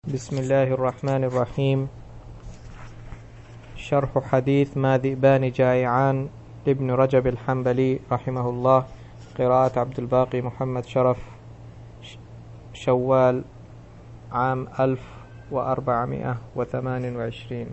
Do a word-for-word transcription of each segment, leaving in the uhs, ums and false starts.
بسم الله الرحمن الرحيم. شرح حديث ما ذئبان جائعان لابن رجب الحنبلي رحمه الله، قراءة عبد الباقي محمد شرف، شوال عام ألف وأربعمائة وثمان وعشرين.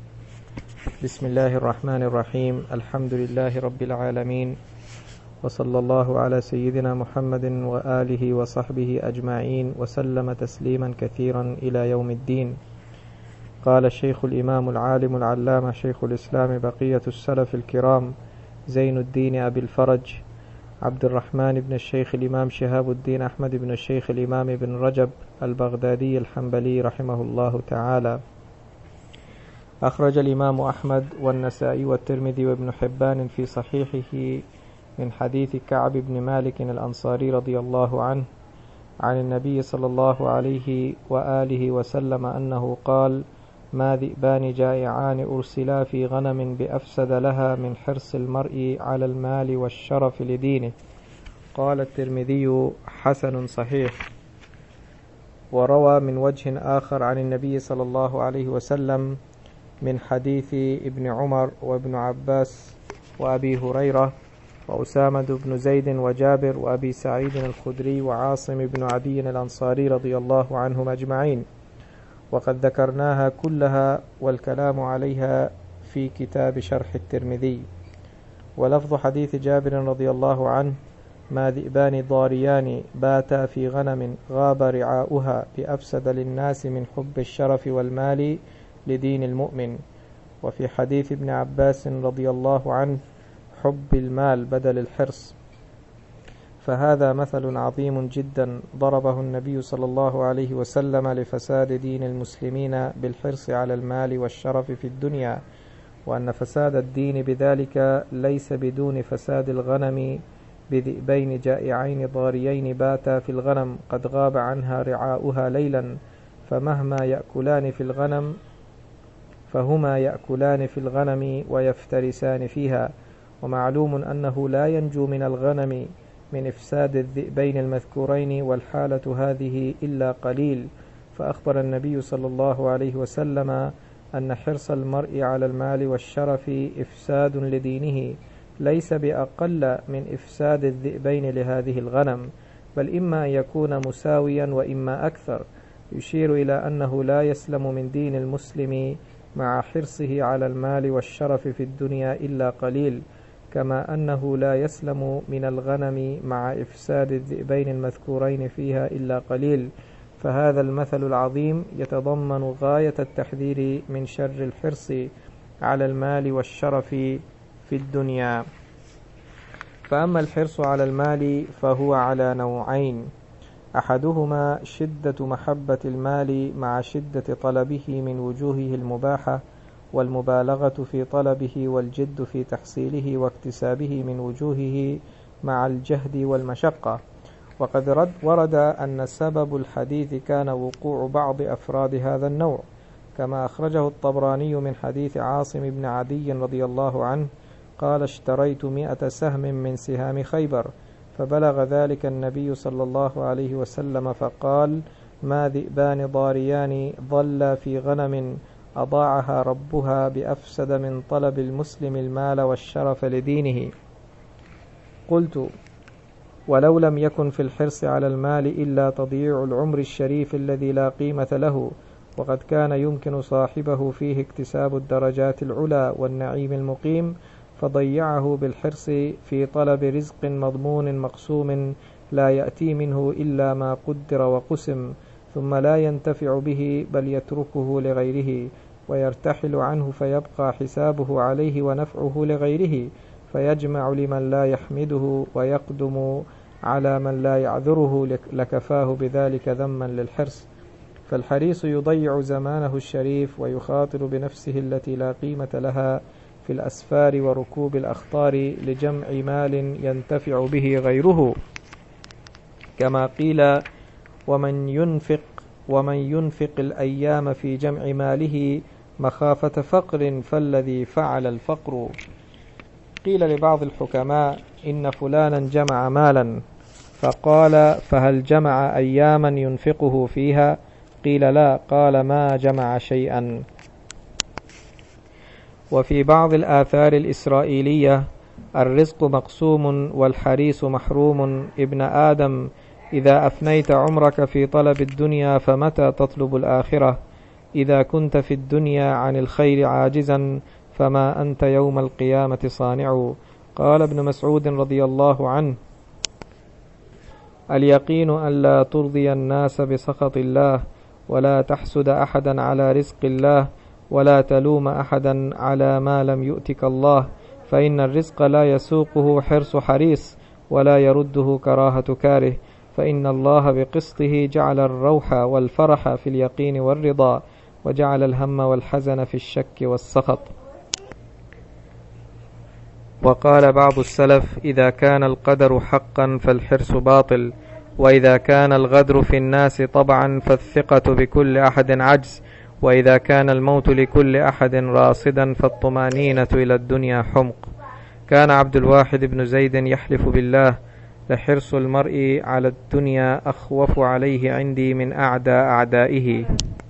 بسم الله الرحمن الرحيم. الحمد لله رب العالمين، وصلى الله على سيدنا محمد وآله وصحبه أجمعين وسلم تسليما كثيرا إلى يوم الدين. قال الشيخ الإمام العالم العلامة شيخ الإسلام بقية السلف الكرام زين الدين أبي الفرج عبد الرحمن بن الشيخ الإمام شهاب الدين أحمد بن الشيخ الإمام بن رجب البغدادي الحنبلي رحمه الله تعالى. أخرج الإمام أحمد والنسائي والترمذي وابن حبان في صحيحه من حديث كعب بن مالك الأنصاري رضي الله عنه عن النبي صلى الله عليه وآله وسلم أنه قال: ما ذئبان جائعان أرسلا في غنم بأفسد لها من حرص المرء على المال والشرف لدينه. قال الترمذي: حسن صحيح. وروى من وجه آخر عن النبي صلى الله عليه وسلم من حديث ابن عمر وابن عباس وأبي هريرة وأسامة بن زيد وجابر وأبي سعيد الخدري وعاصم بن عدي الأنصاري رضي الله عنهم أجمعين، وقد ذكرناها كلها والكلام عليها في كتاب شرح الترمذي. ولفظ حديث جابر رضي الله عنه: ما ذئبان ضاريان باتا في غنم غاب رعاؤها بأفسد للناس من حب الشرف والمال لدين المؤمن. وفي حديث ابن عباس رضي الله عنه: حب المال بدل الحرص. فهذا مثل عظيم جدا ضربه النبي صلى الله عليه وسلم لفساد دين المسلمين بالحرص على المال والشرف في الدنيا، وأن فساد الدين بذلك ليس بدون فساد الغنم بذئبين جائعين ضاريين باتا في الغنم قد غاب عنها رعاؤها ليلا، فمهما يأكلان في الغنم فهما يأكلان في الغنم ويفترسان فيها. ومعلوم أنه لا ينجو من الغنم من إفساد الذئبين المذكورين والحالة هذه إلا قليل. فأخبر النبي صلى الله عليه وسلم أن حرص المرء على المال والشرف إفساد لدينه ليس بأقل من إفساد الذئبين لهذه الغنم، بل إما أن يكون مساويا وإما أكثر، يشير إلى أنه لا يسلم من دين المسلم مع حرصه على المال والشرف في الدنيا إلا قليل، كما أنه لا يسلم من الغنم مع إفساد الذئبين المذكورين فيها إلا قليل. فهذا المثل العظيم يتضمن غاية التحذير من شر الحرص على المال والشرف في الدنيا. فأما الحرص على المال فهو على نوعين: أحدهما شدة محبة المال مع شدة طلبه من وجوهه المباحة والمبالغة في طلبه والجد في تحصيله واكتسابه من وجوهه مع الجهد والمشقة. وقد ورد أن سبب الحديث كان وقوع بعض أفراد هذا النوع، كما أخرجه الطبراني من حديث عاصم بن عدي رضي الله عنه قال: اشتريت مئة سهم من سهام خيبر، فبلغ ذلك النبي صلى الله عليه وسلم فقال: ما ذئبان ضاريان ضلا في غنم أضاعها ربها بأفسد من طلب المسلم المال والشرف لدينه. قلت: ولو لم يكن في الحرص على المال إلا تضييع العمر الشريف الذي لا قيمة له، وقد كان يمكن صاحبه فيه اكتساب الدرجات العلى والنعيم المقيم، فضيعه بالحرص في طلب رزق مضمون مقسوم لا يأتي منه إلا ما قدر وقسم، ثم لا ينتفع به بل يتركه لغيره ويرتحل عنه، فيبقى حسابه عليه ونفعه لغيره، فيجمع لمن لا يحمده ويقدم على من لا يعذره، لكفاه بذلك ذما للحرص. فالحريص يضيع زمانه الشريف ويخاطر بنفسه التي لا قيمة لها في الأسفار وركوب الأخطار لجمع مال ينتفع به غيره، كما قيل: ومن ينفق ومن ينفق الأيام في جمع ماله مخافة فقر فالذي فعل الفقر. قيل لبعض الحكماء: إن فلانا جمع مالا، فقال: فهل جمع أياما ينفقه فيها؟ قيل لا، قال ما جمع شيئا. وفي بعض الآثار الإسرائيلية: الرزق مقسوم والحريص محروم، ابن آدم إذا أفنيت عمرك في طلب الدنيا فمتى تطلب الآخرة؟ إذا كنت في الدنيا عن الخير عاجزا فما أنت يوم القيامة صانع. قال ابن مسعود رضي الله عنه: اليقين أن لا ترضي الناس بسخط الله، ولا تحسد أحدا على رزق الله، ولا تلوم أحدا على ما لم يؤتك الله، فإن الرزق لا يسوقه حرص حريص، ولا يرده كراهة كاره، فإن الله بقسطه جعل الروح والفرح في اليقين والرضا، وجعل الهم والحزن في الشك والسخط. وقال بعض السلف: إذا كان القدر حقا فالحرص باطل، وإذا كان الغدر في الناس طبعا فالثقة بكل أحد عجز، وإذا كان الموت لكل أحد راصدا فالطمانينة إلى الدنيا حمق. كان عبد الواحد بن زيد يحلف بالله: لحرص المرء على الدنيا أخوف عليه عندي من أعدى أعدائه.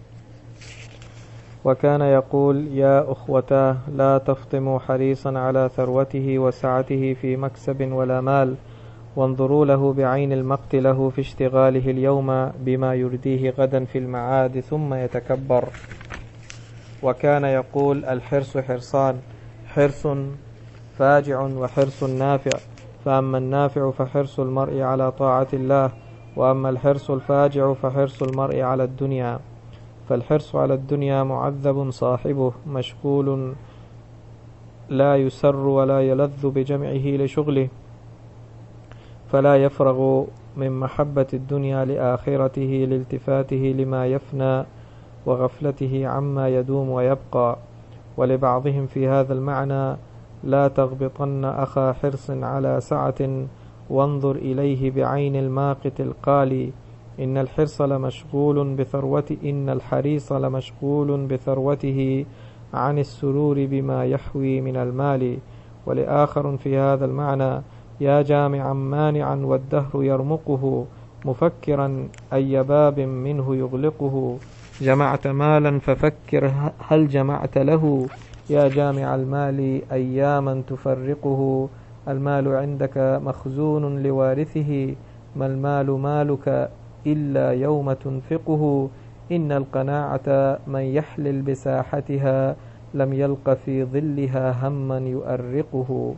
وكان يقول: يا أخوتاه، لا تفطموا حريصا على ثروته وسعته في مكسب ولا مال، وانظروا له بعين المقت له في اشتغاله اليوم بما يرديه غدا في المعاد ثم يتكبر. وكان يقول: الحرص حرصان، حرص فاجع وحرص نافع، فأما النافع فحرص المرء على طاعة الله، وأما الحرص الفاجع فحرص المرء على الدنيا. فالحرص على الدنيا معذب صاحبه، مشغول لا يسر ولا يلذ بجمعه لشغله، فلا يفرغ من محبة الدنيا لآخرته لالتفاته لما يفنى وغفلته عما يدوم ويبقى. ولبعضهم في هذا المعنى: لا تغبطن أخا حرص على سعة، وانظر إليه بعين الماقت القالي، إن الحرص لمشغول بثروته إن الحريص لمشغول بثروته عن السرور بما يحوي من المال. ولآخر في هذا المعنى: يا جامعا مانعا والدهر يرمقه، مفكرا أي باب منه يغلقه، جمعت مالا ففكر هل جمعت له، يا جامع المال أياما تفرقه، المال عندك مخزون لوارثه، ما المال مالك إلا يوم تنفقه، إن القناعة من يحلل بساحتها لم يلق في ظلها هما يؤرقه.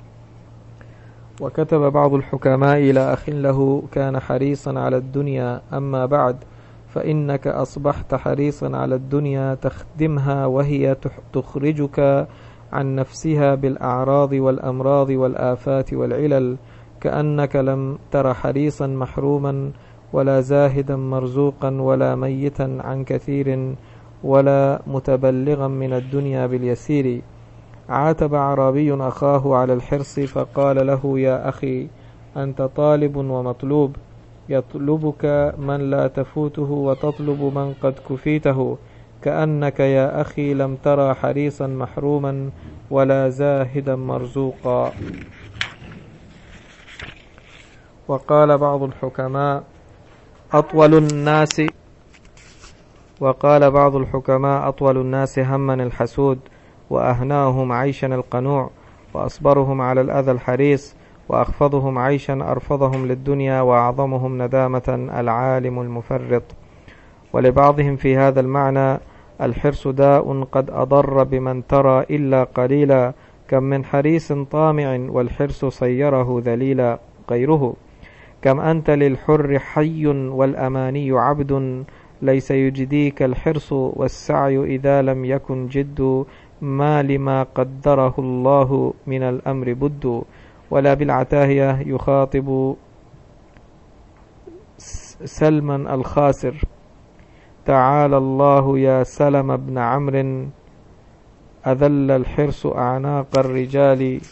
وكتب بعض الحكماء إلى أخ له كان حريصا على الدنيا: أما بعد، فإنك أصبحت حريصا على الدنيا تخدمها وهي تخرجك عن نفسها بالأعراض والأمراض والآفات والعلل، كأنك لم تر حريصا محروما، ولا زاهدا مرزوقا، ولا ميتا عن كثير، ولا متبلغا من الدنيا باليسير. عاتب أعرابي أخاه على الحرص فقال له: يا أخي، أنت طالب ومطلوب، يطلبك من لا تفوته وتطلب من قد كفيته، كأنك يا أخي لم ترى حريصا محروما ولا زاهدا مرزوقا. وقال بعض الحكماء: أطول الناس وقال بعض الحكماء أطول الناس هما الحسود، وأهناهم عيشا القنوع، وأصبرهم على الأذى الحريص، وأخفضهم عيشا أرفضهم للدنيا، وأعظمهم ندامة العالم المفرط. ولبعضهم في هذا المعنى: الحرص داء قد أضر بمن ترى إلا قليلا، كم من حريص طامع والحرص صيره ذليلا. غيره: كم أنت للحر حي والأماني عبد، ليس يجديك الحرص والسعي إذا لم يكن جد، ما لما قدره الله من الأمر بد. ولا بالعتاهية يخاطب سلما الخاسر: تعالى الله يا سلم بن عمرو، أذل الحرص أعناق الرجال.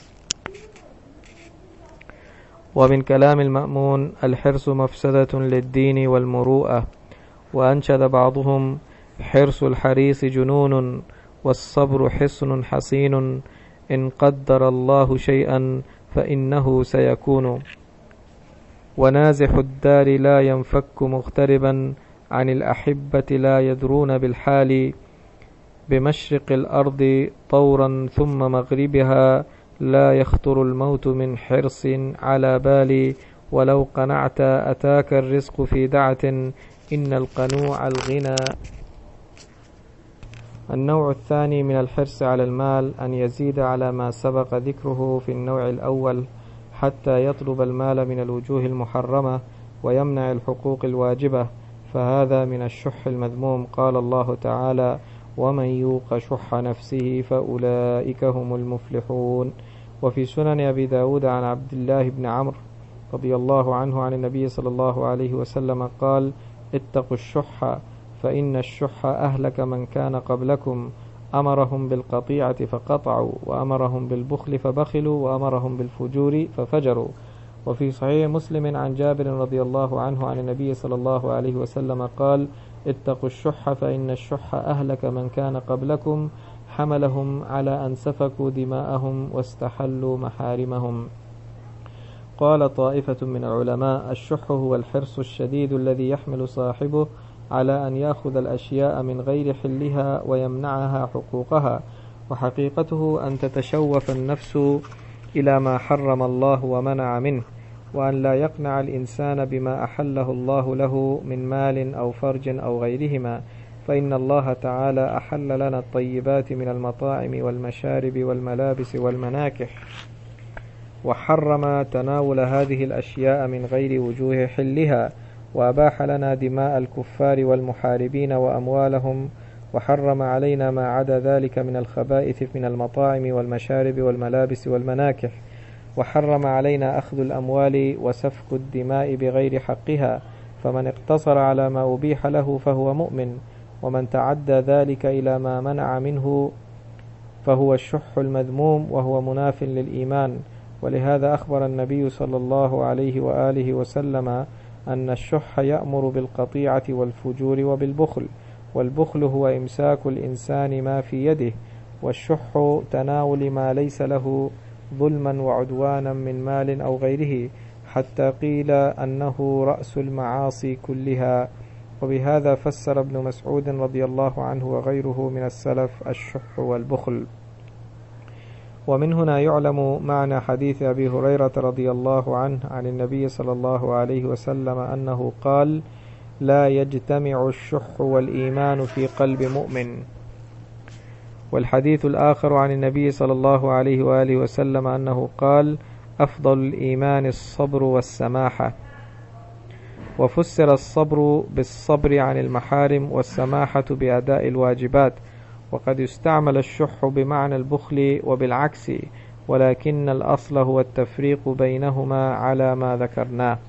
ومن كلام المأمون: الحرص مفسدة للدين والمروءة. وأنشد بعضهم: حرص الحريص جنون، والصبر حصن حصين، إن قدر الله شيئا فإنه سيكون. ونازح الدار لا ينفك مغتربا، عن الأحبة لا يدرون بالحال بمشرق الأرض طورا ثم مغربها لا يخطر الموت من حرص على بالي ولو قنعت أتاك الرزق في دعة إن القنوع الغنى. النوع الثاني من الحرص على المال أن يزيد على ما سبق ذكره في النوع الأول حتى يطلب المال من الوجوه المحرمة ويمنع الحقوق الواجبة، فهذا من الشح المذموم. قال الله تعالى: ومن يوق شح نفسه فأولئك هم المفلحون. وفي سنن أبي داود عن عبد الله بن عمرو رضي الله عنه عن النبي صلى الله عليه وسلم قال: اتقوا الشح فإن الشح أهلك من كان قبلكم، أمرهم بالقطيعة فقطعوا، وأمرهم بالبخل فبخلوا، وأمرهم بالفجور ففجروا. وفي صحيح مسلم عن جابر رضي الله عنه عن النبي صلى الله عليه وسلم قال: اتقوا الشح فإن الشح أهلك من كان قبلكم، حملهم على أن سفكوا دماءهم واستحلوا محارمهم. قال طائفة من العلماء: الشح هو الحرص الشديد الذي يحمل صاحبه على أن يأخذ الأشياء من غير حلها ويمنعها حقوقها، وحقيقته أن تتشوف النفس إلى ما حرم الله ومنع منه، وأن لا يقنع الإنسان بما أحله الله له من مال أو فرج أو غيرهما، فإن الله تعالى أحل لنا الطيبات من المطاعم والمشارب والملابس والمناكح، وحرم تناول هذه الأشياء من غير وجوه حلها، وأباح لنا دماء الكفار والمحاربين وأموالهم، وحرم علينا ما عدا ذلك من الخبائث من المطاعم والمشارب والملابس والمناكح، وحرم علينا أخذ الأموال وسفك الدماء بغير حقها، فمن اقتصر على ما أبيح له فهو مؤمن، ومن تعدى ذلك إلى ما منع منه فهو الشح المذموم وهو مناف للإيمان. ولهذا أخبر النبي صلى الله عليه وآله وسلم أن الشح يأمر بالقطيعة والفجور وبالبخل، والبخل هو إمساك الإنسان ما في يده، والشح تناول ما ليس له ظلما وعدوانا من مال أو غيره، حتى قيل أنه رأس المعاصي كلها. وبهذا فسر ابن مسعود رضي الله عنه وغيره من السلف الشح والبخل. ومن هنا يعلم معنى حديث أبي هريرة رضي الله عنه عن النبي صلى الله عليه وسلم أنه قال: لا يجتمع الشح والإيمان في قلب مؤمن. والحديث الآخر عن النبي صلى الله عليه وآله وسلم أنه قال: أفضل الإيمان الصبر والسماحة. وفسر الصبر بالصبر عن المحارم والسماحة بأداء الواجبات، وقد يستعمل الشح بمعنى البخل وبالعكس، ولكن الأصل هو التفريق بينهما على ما ذكرناه.